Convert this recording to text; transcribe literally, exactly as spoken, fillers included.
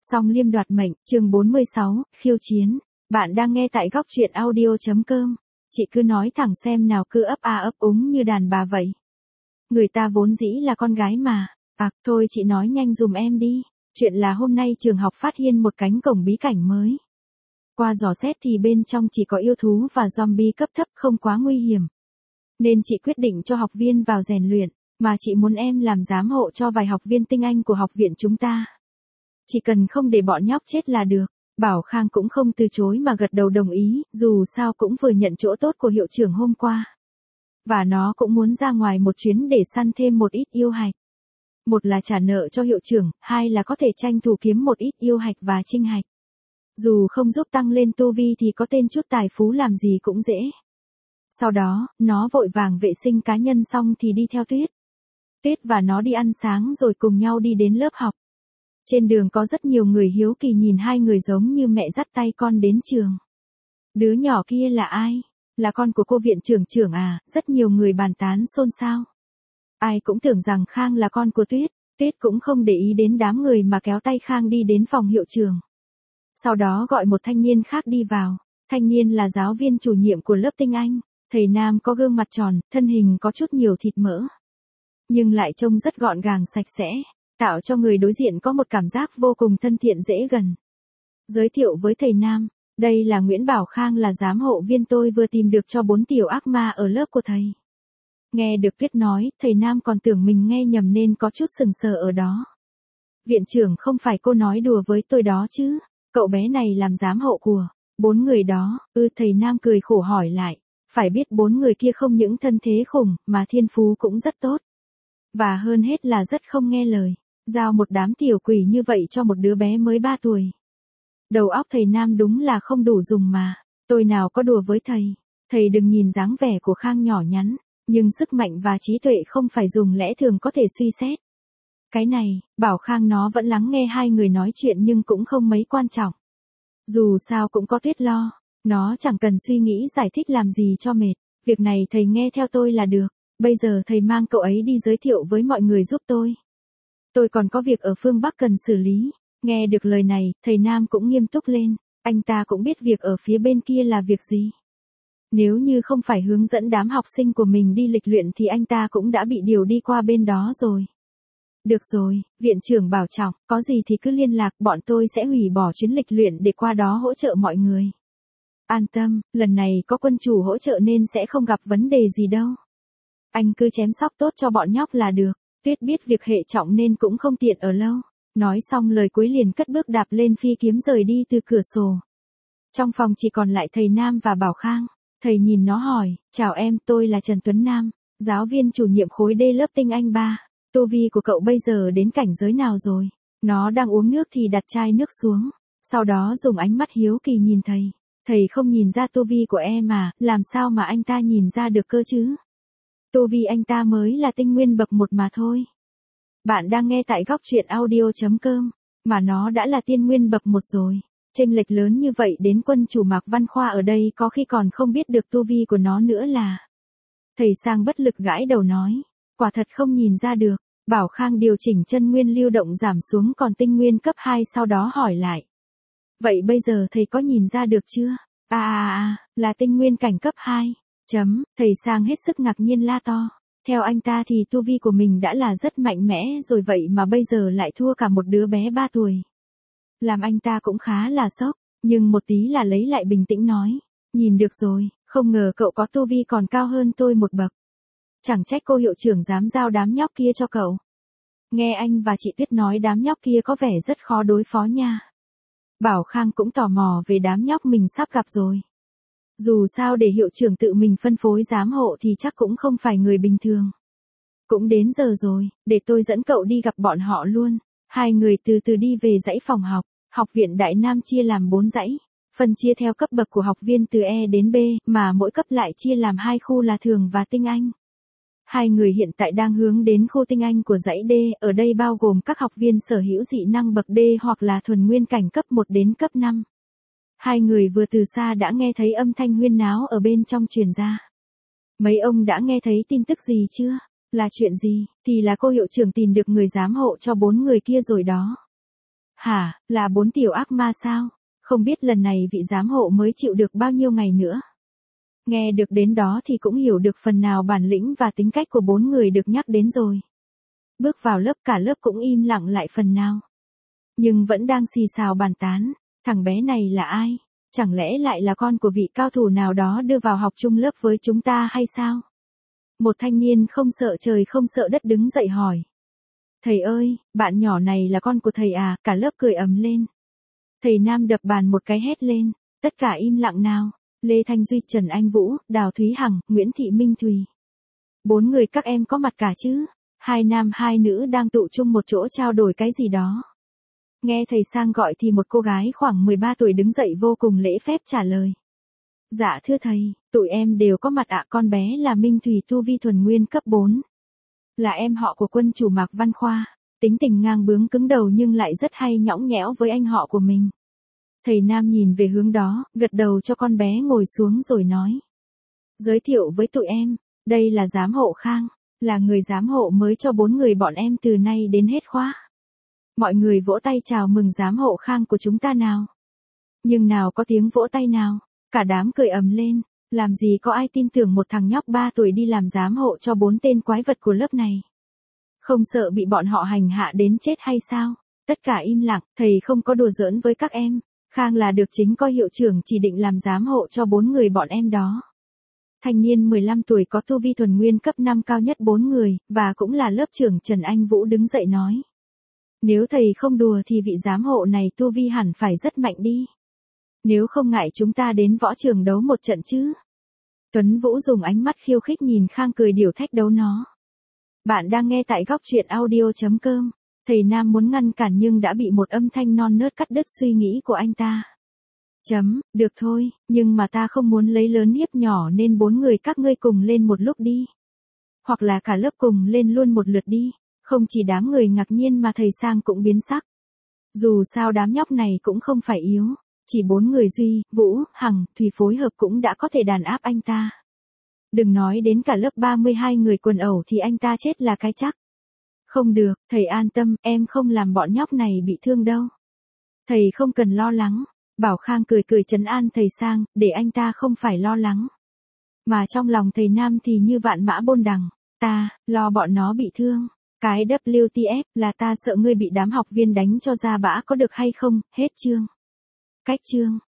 Song Liêm đoạt mệnh, chương bốn mươi sáu, khiêu chiến. Bạn đang nghe tại góc truyện audio.com. Chị cứ nói thẳng xem nào, cứ ấp a ấp úng như đàn bà vậy. Người ta vốn dĩ là con gái mà. À, thôi chị nói nhanh dùm em đi. Chuyện là hôm nay trường học phát hiện một cánh cổng bí cảnh mới. Qua dò xét thì bên trong chỉ có yêu thú và zombie cấp thấp, không quá nguy hiểm. Nên chị quyết định cho học viên vào rèn luyện, mà chị muốn em làm giám hộ cho vài học viên tinh anh của học viện chúng ta. Chỉ cần không để bọn nhóc chết là được. Bảo Khang cũng không từ chối mà gật đầu đồng ý, dù sao cũng vừa nhận chỗ tốt của hiệu trưởng hôm qua. Và nó cũng muốn ra ngoài một chuyến để săn thêm một ít yêu hạch. Một là trả nợ cho hiệu trưởng, hai là có thể tranh thủ kiếm một ít yêu hạch và trinh hạch. Dù không giúp tăng lên tu vi thì có tên chút tài phú làm gì cũng dễ. Sau đó, nó vội vàng vệ sinh cá nhân xong thì đi theo Tuyết. Tuyết và nó đi ăn sáng rồi cùng nhau đi đến lớp học. Trên đường có rất nhiều người hiếu kỳ nhìn hai người giống như mẹ dắt tay con đến trường. Đứa nhỏ kia là ai? Là con của cô viện trưởng trưởng à? Rất nhiều người bàn tán xôn xao. Ai cũng tưởng rằng Khang là con của Tuyết. Tuyết cũng không để ý đến đám người mà kéo tay Khang đi đến phòng hiệu trưởng. Sau đó gọi một thanh niên khác đi vào. Thanh niên là giáo viên chủ nhiệm của lớp tinh Anh. Thầy nam có gương mặt tròn, thân hình có chút nhiều thịt mỡ. Nhưng lại trông rất gọn gàng sạch sẽ. Tạo cho người đối diện có một cảm giác vô cùng thân thiện dễ gần. Giới thiệu với thầy nam, đây là Nguyễn Bảo Khang, là giám hộ viên tôi vừa tìm được cho bốn tiểu ác ma ở lớp của thầy. Nghe được Tuyết nói, thầy nam còn tưởng mình nghe nhầm nên có chút sừng sờ ở đó. Viện trưởng, không phải cô nói đùa với tôi đó chứ? Cậu bé này làm giám hộ của bốn người đó? Ừ, thầy nam cười khổ hỏi lại. Phải biết bốn người kia không những thân thế khủng, mà thiên phú cũng rất tốt. Và hơn hết là rất không nghe lời. Giao một đám tiểu quỷ như vậy cho một đứa bé mới ba tuổi. Đầu óc thầy nam đúng là không đủ dùng mà. Tôi nào có đùa với thầy. Thầy đừng nhìn dáng vẻ của Khang nhỏ nhắn. Nhưng sức mạnh và trí tuệ không phải dùng lẽ thường có thể suy xét. Cái này, Bảo Khang nó vẫn lắng nghe hai người nói chuyện nhưng cũng không mấy quan trọng. Dù sao cũng có Tuyết lo. Nó chẳng cần suy nghĩ giải thích làm gì cho mệt. Việc này thầy nghe theo tôi là được. Bây giờ thầy mang cậu ấy đi giới thiệu với mọi người giúp tôi. Tôi còn có việc ở phương Bắc cần xử lý. Nghe được lời này, thầy nam cũng nghiêm túc lên. Anh ta cũng biết việc ở phía bên kia là việc gì. Nếu như không phải hướng dẫn đám học sinh của mình đi lịch luyện thì anh ta cũng đã bị điều đi qua bên đó rồi. Được rồi, viện trưởng bảo trọng, có gì thì cứ liên lạc, bọn tôi sẽ hủy bỏ chuyến lịch luyện để qua đó hỗ trợ mọi người. An tâm, lần này có quân chủ hỗ trợ nên sẽ không gặp vấn đề gì đâu. Anh cứ chém sóc tốt cho bọn nhóc là được. Tuyết biết việc hệ trọng nên cũng không tiện ở lâu. Nói xong lời cuối liền cất bước đạp lên phi kiếm rời đi từ cửa sổ. Trong phòng chỉ còn lại thầy Nam và Bảo Khang. Thầy nhìn nó hỏi, chào em, tôi là Trần Tuấn Nam, giáo viên chủ nhiệm khối D lớp tinh Anh ba. Tu vi của cậu bây giờ đến cảnh giới nào rồi? Nó đang uống nước thì đặt chai nước xuống. Sau đó dùng ánh mắt hiếu kỳ nhìn thầy. Thầy không nhìn ra tu vi của em à, làm sao mà anh ta nhìn ra được cơ chứ? Tu vi anh ta mới là tinh nguyên bậc một mà thôi. Bạn đang nghe tại góc truyện audio.com, mà nó đã là tiên nguyên bậc một rồi. Chênh lệch lớn như vậy đến quân chủ Mạc Văn Khoa ở đây có khi còn không biết được tu vi của nó nữa là. Thầy Sang bất lực gãi đầu nói, quả thật không nhìn ra được. Bảo Khang điều chỉnh chân nguyên lưu động giảm xuống còn tinh nguyên cấp hai, sau đó hỏi lại. Vậy bây giờ thầy có nhìn ra được chưa? À à à, là tinh nguyên cảnh cấp hai. Chấm, thầy Sang hết sức ngạc nhiên la to. Theo anh ta thì tu vi của mình đã là rất mạnh mẽ rồi, vậy mà bây giờ lại thua cả một đứa bé ba tuổi. Làm anh ta cũng khá là sốc, nhưng một tí là lấy lại bình tĩnh nói. Nhìn được rồi, không ngờ cậu có tu vi còn cao hơn tôi một bậc. Chẳng trách cô hiệu trưởng dám giao đám nhóc kia cho cậu. Nghe anh và chị Tuyết nói đám nhóc kia có vẻ rất khó đối phó nha. Bảo Khang cũng tò mò về đám nhóc mình sắp gặp rồi. Dù sao để hiệu trưởng tự mình phân phối giám hộ thì chắc cũng không phải người bình thường. Cũng đến giờ rồi, để tôi dẫn cậu đi gặp bọn họ luôn. Hai người từ từ đi về dãy phòng học. Học viện Đại Nam chia làm bốn dãy. Phân chia theo cấp bậc của học viên từ E đến B, mà mỗi cấp lại chia làm hai khu là thường và tinh Anh. Hai người hiện tại đang hướng đến khu tinh Anh của dãy D, ở đây bao gồm các học viên sở hữu dị năng bậc D hoặc là thuần nguyên cảnh cấp một đến cấp năm. Hai người vừa từ xa đã nghe thấy âm thanh huyên náo ở bên trong truyền ra. Mấy ông đã nghe thấy tin tức gì chưa? Là chuyện gì? Thì là cô hiệu trưởng tìm được người giám hộ cho bốn người kia rồi đó. Hả, là bốn tiểu ác ma sao? Không biết lần này vị giám hộ mới chịu được bao nhiêu ngày nữa. Nghe được đến đó thì cũng hiểu được phần nào bản lĩnh và tính cách của bốn người được nhắc đến rồi. Bước vào lớp cả lớp cũng im lặng lại phần nào. Nhưng vẫn đang xì xào bàn tán, thằng bé này là ai? Chẳng lẽ lại là con của vị cao thủ nào đó đưa vào học chung lớp với chúng ta hay sao? Một thanh niên không sợ trời không sợ đất đứng dậy hỏi. Thầy ơi, bạn nhỏ này là con của thầy à? Cả lớp cười ầm lên. Thầy Nam đập bàn một cái hét lên, tất cả im lặng nào. Lê Thanh Duy, Trần Anh Vũ, Đào Thúy Hằng, Nguyễn Thị Minh Thùy. Bốn người các em có mặt cả chứ? Hai nam hai nữ đang tụ chung một chỗ trao đổi cái gì đó. Nghe thầy sang gọi thì một cô gái khoảng mười ba tuổi đứng dậy vô cùng lễ phép trả lời. Dạ thưa thầy, tụi em đều có mặt ạ. Con bé là Minh Thùy, tu vi thuần nguyên cấp bốn. Là em họ của quân chủ Mạc Văn Khoa. Tính tình ngang bướng cứng đầu nhưng lại rất hay nhõng nhẽo với anh họ của mình. Thầy Nam nhìn về hướng đó, gật đầu cho con bé ngồi xuống rồi nói. Giới thiệu với tụi em, đây là giám hộ Khang, là người giám hộ mới cho bốn người bọn em từ nay đến hết khóa. Mọi người vỗ tay chào mừng giám hộ Khang của chúng ta nào. Nhưng nào có tiếng vỗ tay nào, cả đám cười ầm lên, làm gì có ai tin tưởng một thằng nhóc ba tuổi đi làm giám hộ cho bốn tên quái vật của lớp này. Không sợ bị bọn họ hành hạ đến chết hay sao? Tất cả im lặng, thầy không có đùa giỡn với các em. Khang là được chính coi hiệu trưởng chỉ định làm giám hộ cho bốn người bọn em đó. Thanh niên mười lăm tuổi có tu vi thuần nguyên cấp năm cao nhất bốn người, và cũng là lớp trưởng Trần Anh Vũ đứng dậy nói. Nếu thầy không đùa thì vị giám hộ này tu vi hẳn phải rất mạnh đi. Nếu không ngại chúng ta đến võ trường đấu một trận chứ. Tuấn Vũ dùng ánh mắt khiêu khích nhìn Khang cười điểu thách đấu nó. Bạn đang nghe tại góc truyện audio chấm com. Thầy Nam muốn ngăn cản nhưng đã bị một âm thanh non nớt cắt đứt suy nghĩ của anh ta. Chấm, được thôi, nhưng mà ta không muốn lấy lớn hiếp nhỏ nên bốn người các ngươi cùng lên một lúc đi. Hoặc là cả lớp cùng lên luôn một lượt đi, không chỉ đám người ngạc nhiên mà thầy Sang cũng biến sắc. Dù sao đám nhóc này cũng không phải yếu, chỉ bốn người Duy, Vũ, Hằng, Thùy phối hợp cũng đã có thể đàn áp anh ta. Đừng nói đến cả lớp ba mươi hai người quần ẩu thì anh ta chết là cái chắc. Không được, thầy an tâm, em không làm bọn nhóc này bị thương đâu. Thầy không cần lo lắng. Bảo Khang cười cười trấn an thầy Sang, để anh ta không phải lo lắng. Mà trong lòng thầy Nam thì như vạn mã bôn đằng, ta, lo bọn nó bị thương. Cái W T F là ta sợ ngươi bị đám học viên đánh cho ra bã có được hay không, hết chương. Cách chương.